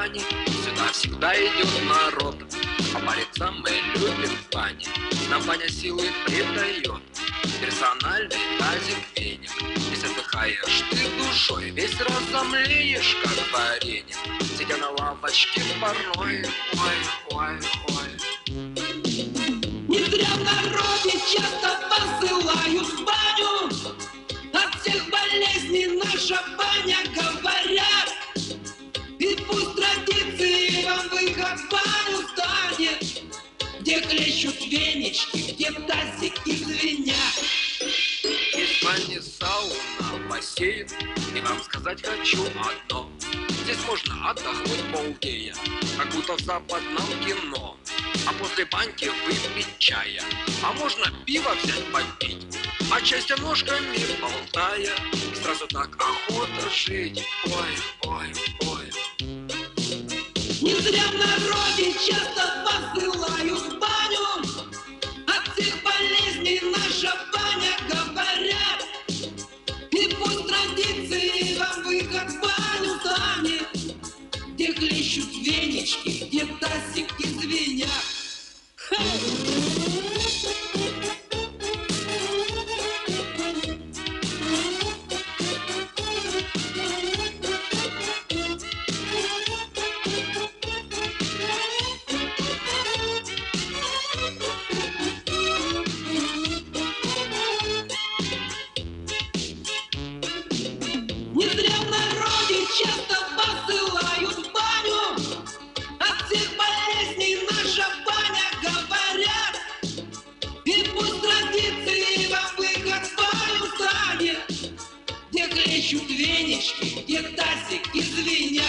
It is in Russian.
бани, сюда всегда идет народ. Побориться мы любим бани, нам баня силы придает. Персональный тазик веник, если отдыхаешь ты душой, весь разомлеешь, как варенье, сидя на лавочке порой. Ой, ой, ой. Не зря в народе часто посылают в баню, от всех болезней наша баня, говорят. И пусть традиции вам выход в баню станет, где хлещут венички, где тазики звенят. Есть бани, сауна, бассейн, и вам сказать хочу одно: здесь можно отдохнуть полдня, как будто в западном кино. А после баньки выпить чая, а можно пиво взять попить, а часть ножками болтая, и сразу так охота жить. Ой, ой, ой. Не зря в народе часто посылают в баню, от всех болезней наша баня, говорят. И пусть традиции вам выход в баню станет, где хлещут венички, где тазики звенят. Не зря в народе часто посылают в баню, от всех болезней наша баня, говорят. И пусть традиции вам выход в баню станет, где хлещут венички, где тазики звенят.